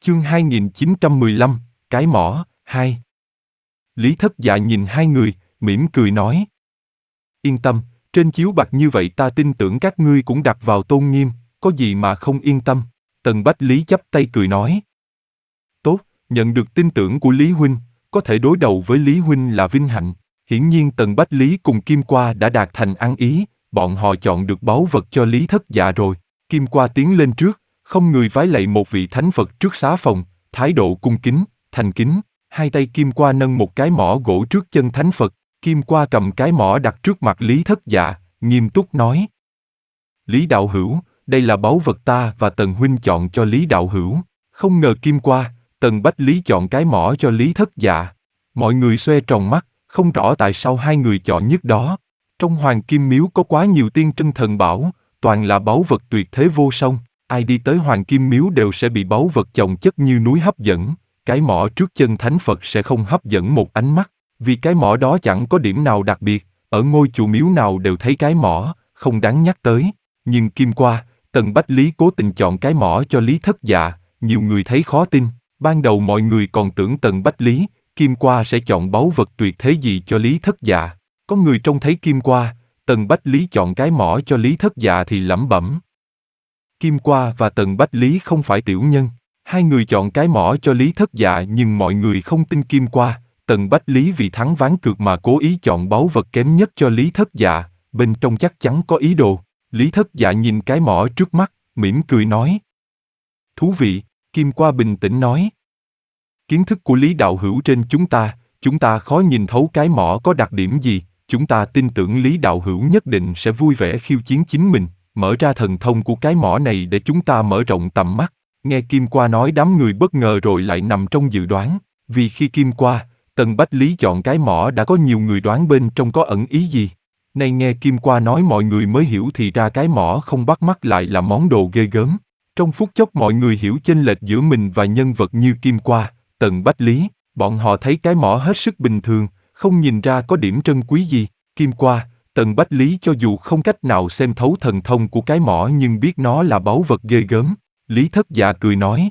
Chương 2915, Cái mỏ, 2. Lý Thất Dạ nhìn hai người, mỉm cười nói. Yên tâm, trên chiếu bạc như vậy ta tin tưởng các ngươi cũng đặt vào tôn nghiêm, có gì mà không yên tâm. Tần Bách Lý chắp tay cười nói. Tốt, nhận được tin tưởng của Lý Huynh, có thể đối đầu với Lý Huynh là vinh hạnh. Hiển nhiên Tần Bách Lý cùng Kim Qua đã đạt thành ăn ý, bọn họ chọn được báu vật cho Lý Thất Dạ rồi. Kim Qua tiến lên trước, không người vái lạy một vị thánh Phật trước xá phòng, thái độ cung kính, thành kính. Hai tay Kim Qua nâng một cái mỏ gỗ trước chân thánh Phật, Kim Qua cầm cái mỏ đặt trước mặt Lý Thất Dạ, nghiêm túc nói. Lý đạo hữu, đây là báu vật ta và Tần huynh chọn cho Lý đạo hữu. Không ngờ Kim Qua, Tần Bách Lý chọn cái mỏ cho Lý Thất Dạ. Mọi người xoe tròn mắt, không rõ tại sao hai người chọn nhất đó. Trong Hoàng Kim Miếu có quá nhiều tiên trân thần bảo, toàn là báu vật tuyệt thế vô song. Ai đi tới Hoàng Kim Miếu đều sẽ bị báu vật chồng chất như núi hấp dẫn. Cái mỏ trước chân thánh Phật sẽ không hấp dẫn một ánh mắt, vì cái mỏ đó chẳng có điểm nào đặc biệt, ở ngôi chùa miếu nào đều thấy cái mỏ, không đáng nhắc tới. Nhưng Kim Qua, Tần Bách Lý cố tình chọn cái mỏ cho Lý Thất Dạ, nhiều người thấy khó tin. Ban đầu mọi người còn tưởng Tần Bách Lý, Kim Qua sẽ chọn báu vật tuyệt thế gì cho Lý Thất Dạ. Có người trông thấy Kim Qua, Tần Bách Lý chọn cái mỏ cho Lý Thất Dạ thì lẩm bẩm. Kim Qua và Tần Bách Lý không phải tiểu nhân. Hai người chọn cái mỏ cho Lý Thất Dạ nhưng mọi người không tin Kim Qua, Tần Bách Lý vì thắng ván cược mà cố ý chọn báu vật kém nhất cho Lý Thất Dạ, bên trong chắc chắn có ý đồ. Lý Thất Dạ nhìn cái mỏ trước mắt, mỉm cười nói. Thú vị, Kim Qua bình tĩnh nói. Kiến thức của Lý đạo hữu trên chúng ta khó nhìn thấu cái mỏ có đặc điểm gì, chúng ta tin tưởng Lý đạo hữu nhất định sẽ vui vẻ khiêu chiến chính mình, mở ra thần thông của cái mỏ này để chúng ta mở rộng tầm mắt. Nghe Kim Qua nói đám người bất ngờ rồi lại nằm trong dự đoán, vì khi Kim Qua, Tần Bách Lý chọn cái mỏ đã có nhiều người đoán bên trong có ẩn ý gì. Nay nghe Kim Qua nói mọi người mới hiểu thì ra cái mỏ không bắt mắt lại là món đồ ghê gớm. Trong phút chốc mọi người hiểu chênh lệch giữa mình và nhân vật như Kim Qua, Tần Bách Lý, bọn họ thấy cái mỏ hết sức bình thường, không nhìn ra có điểm trân quý gì. Kim Qua, Tần Bách Lý cho dù không cách nào xem thấu thần thông của cái mỏ nhưng biết nó là báu vật ghê gớm. Lý Thất Dạ cười nói.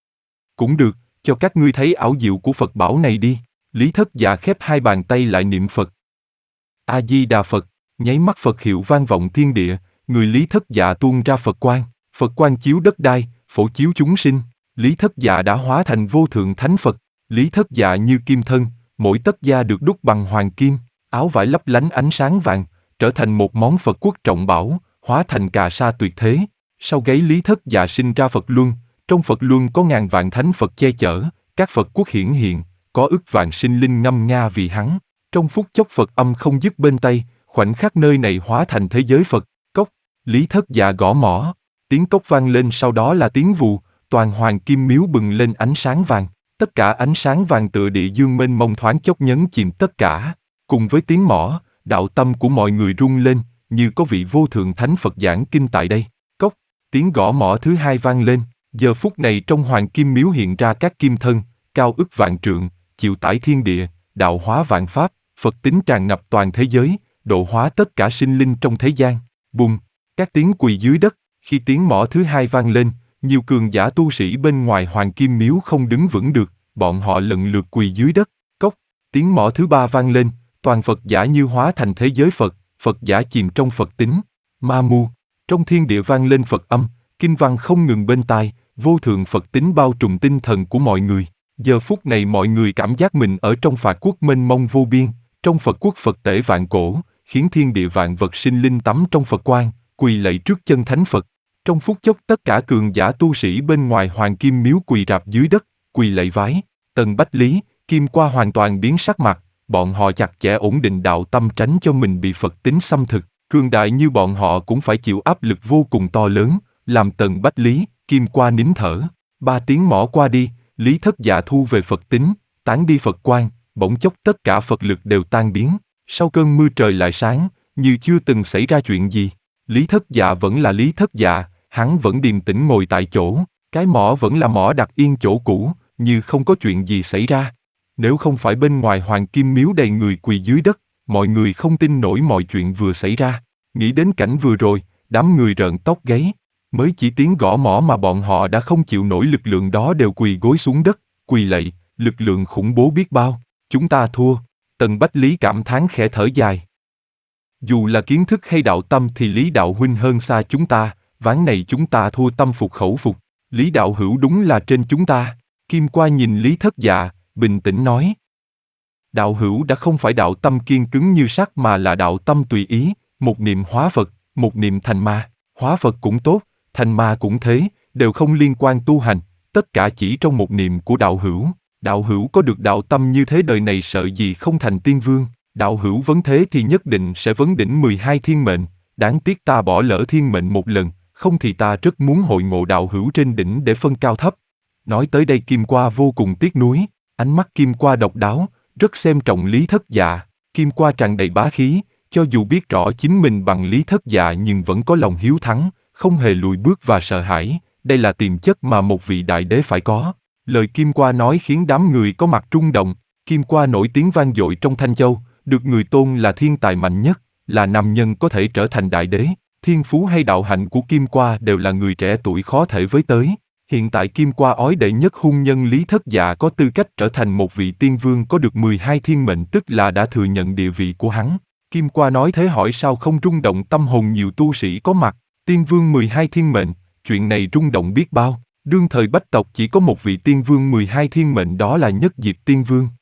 Cũng được, cho các ngươi thấy ảo diệu của Phật bảo này đi. Lý Thất Dạ khép hai bàn tay lại niệm Phật. A-di-đà Phật, nháy mắt Phật hiệu vang vọng thiên địa, người Lý Thất Dạ tuôn ra Phật quang chiếu đất đai, phổ chiếu chúng sinh. Lý Thất Dạ đã hóa thành vô thượng thánh Phật. Lý Thất Dạ như kim thân, mỗi tấc da được đúc bằng hoàng kim, áo vải lấp lánh ánh sáng vàng, trở thành một món Phật quốc trọng bảo, hóa thành cà sa tuyệt thế. Sau gáy Lý Thất Dạ sinh ra Phật Luân, trong Phật Luân có ngàn vạn thánh Phật che chở, các Phật quốc hiển hiện, có ức vạn sinh linh ngâm nga vì hắn. Trong phút chốc Phật âm không dứt bên tay, khoảnh khắc nơi này hóa thành thế giới Phật. Cốc, Lý Thất Dạ gõ mỏ, tiếng cốc vang lên sau đó là tiếng vù, toàn Hoàng Kim Miếu bừng lên ánh sáng vàng. Tất cả ánh sáng vàng tựa địa dương mênh mông thoáng chốc nhấn chìm tất cả. Cùng với tiếng mỏ, đạo tâm của mọi người rung lên, như có vị vô thượng thánh Phật giảng kinh tại đây. Cốc, tiếng gõ mỏ thứ hai vang lên. Giờ phút này trong Hoàng Kim Miếu hiện ra các kim thân, cao ức vạn trượng, chịu tải thiên địa, đạo hóa vạn pháp, Phật tính tràn ngập toàn thế giới, độ hóa tất cả sinh linh trong thế gian. Bùng, các tiếng quỳ dưới đất. Khi tiếng mỏ thứ hai vang lên, nhiều cường giả tu sĩ bên ngoài Hoàng Kim Miếu không đứng vững được, bọn họ lần lượt quỳ dưới đất. Cốc, tiếng mỏ thứ ba vang lên, toàn Phật giả như hóa thành thế giới Phật, Phật giả chìm trong Phật tính. Ma mu, trong thiên địa vang lên Phật âm, kinh văn không ngừng bên tai, vô thượng Phật tính bao trùm tinh thần của mọi người. Giờ phút này mọi người cảm giác mình ở trong Phật quốc mênh mông vô biên, trong Phật quốc Phật tể vạn cổ, khiến thiên địa vạn vật sinh linh tắm trong Phật quang, quỳ lạy trước chân thánh Phật. Trong phút chốc tất cả cường giả tu sĩ bên ngoài Hoàng Kim Miếu quỳ rạp dưới đất, quỳ lạy vái. Tần Bách Lý, Kim Qua hoàn toàn biến sắc mặt, bọn họ chặt chẽ ổn định đạo tâm tránh cho mình bị Phật tính xâm thực. Cường đại như bọn họ cũng phải chịu áp lực vô cùng to lớn, làm Tần Bách Lý, Kim Qua nín thở. 3 tiếng mỏ qua đi, Lý Thất Dạ thu về Phật tính, tán đi Phật quang, bỗng chốc tất cả Phật lực đều tan biến. Sau cơn mưa trời lại sáng, như chưa từng xảy ra chuyện gì. Lý Thất Dạ vẫn là Lý Thất Dạ, hắn vẫn điềm tĩnh ngồi tại chỗ, cái mỏ vẫn là mỏ đặt yên chỗ cũ, như không có chuyện gì xảy ra. Nếu không phải bên ngoài Hoàng Kim Miếu đầy người quỳ dưới đất, mọi người không tin nổi mọi chuyện vừa xảy ra. Nghĩ đến cảnh vừa rồi, đám người rợn tóc gáy. Mới chỉ tiếng gõ mõ mà bọn họ đã không chịu nổi, lực lượng đó đều quỳ gối xuống đất, quỳ lạy, lực lượng khủng bố biết bao. Chúng ta thua. Tần Bách Lý cảm thán khẽ thở dài. Dù là kiến thức hay đạo tâm thì Lý đạo huynh hơn xa chúng ta, ván này chúng ta thua tâm phục khẩu phục. Lý đạo hữu đúng là trên chúng ta. Kim Qua nhìn Lý Thất Dạ, bình tĩnh nói. Đạo hữu đã không phải đạo tâm kiên cứng như sắt mà là đạo tâm tùy ý, một niệm hóa Phật, một niệm thành ma. Hóa Phật cũng tốt, thành ma cũng thế, đều không liên quan tu hành, tất cả chỉ trong một niệm của đạo hữu. Đạo hữu có được đạo tâm như thế đời này sợ gì không thành tiên vương. Đạo hữu vấn thế thì nhất định sẽ vấn đỉnh 12 thiên mệnh, đáng tiếc ta bỏ lỡ thiên mệnh một lần, không thì ta rất muốn hội ngộ đạo hữu trên đỉnh để phân cao thấp. Nói tới đây Kim Qua vô cùng tiếc nuối, ánh mắt Kim Qua độc đáo, rất xem trọng Lý Thất Dạ. Kim Qua tràn đầy bá khí, cho dù biết rõ chính mình bằng Lý Thất Dạ nhưng vẫn có lòng hiếu thắng, không hề lùi bước và sợ hãi, đây là tiềm chất mà một vị đại đế phải có. Lời Kim Qua nói khiến đám người có mặt rung động. Kim Qua nổi tiếng vang dội trong Thanh Châu, được người tôn là thiên tài mạnh nhất, là nam nhân có thể trở thành đại đế. Thiên phú hay đạo hạnh của Kim Qua đều là người trẻ tuổi khó thể với tới. Hiện tại Kim Qua ói đệ nhất hung nhân Lý Thất Dạ có tư cách trở thành một vị tiên vương có được 12 thiên mệnh, tức là đã thừa nhận địa vị của hắn. Kim Qua nói thế hỏi sao không rung động tâm hồn nhiều tu sĩ có mặt. Tiên vương 12 thiên mệnh, chuyện này rung động biết bao. Đương thời Bách tộc chỉ có một vị tiên vương 12 thiên mệnh, đó là Nhất Diệp Tiên Vương.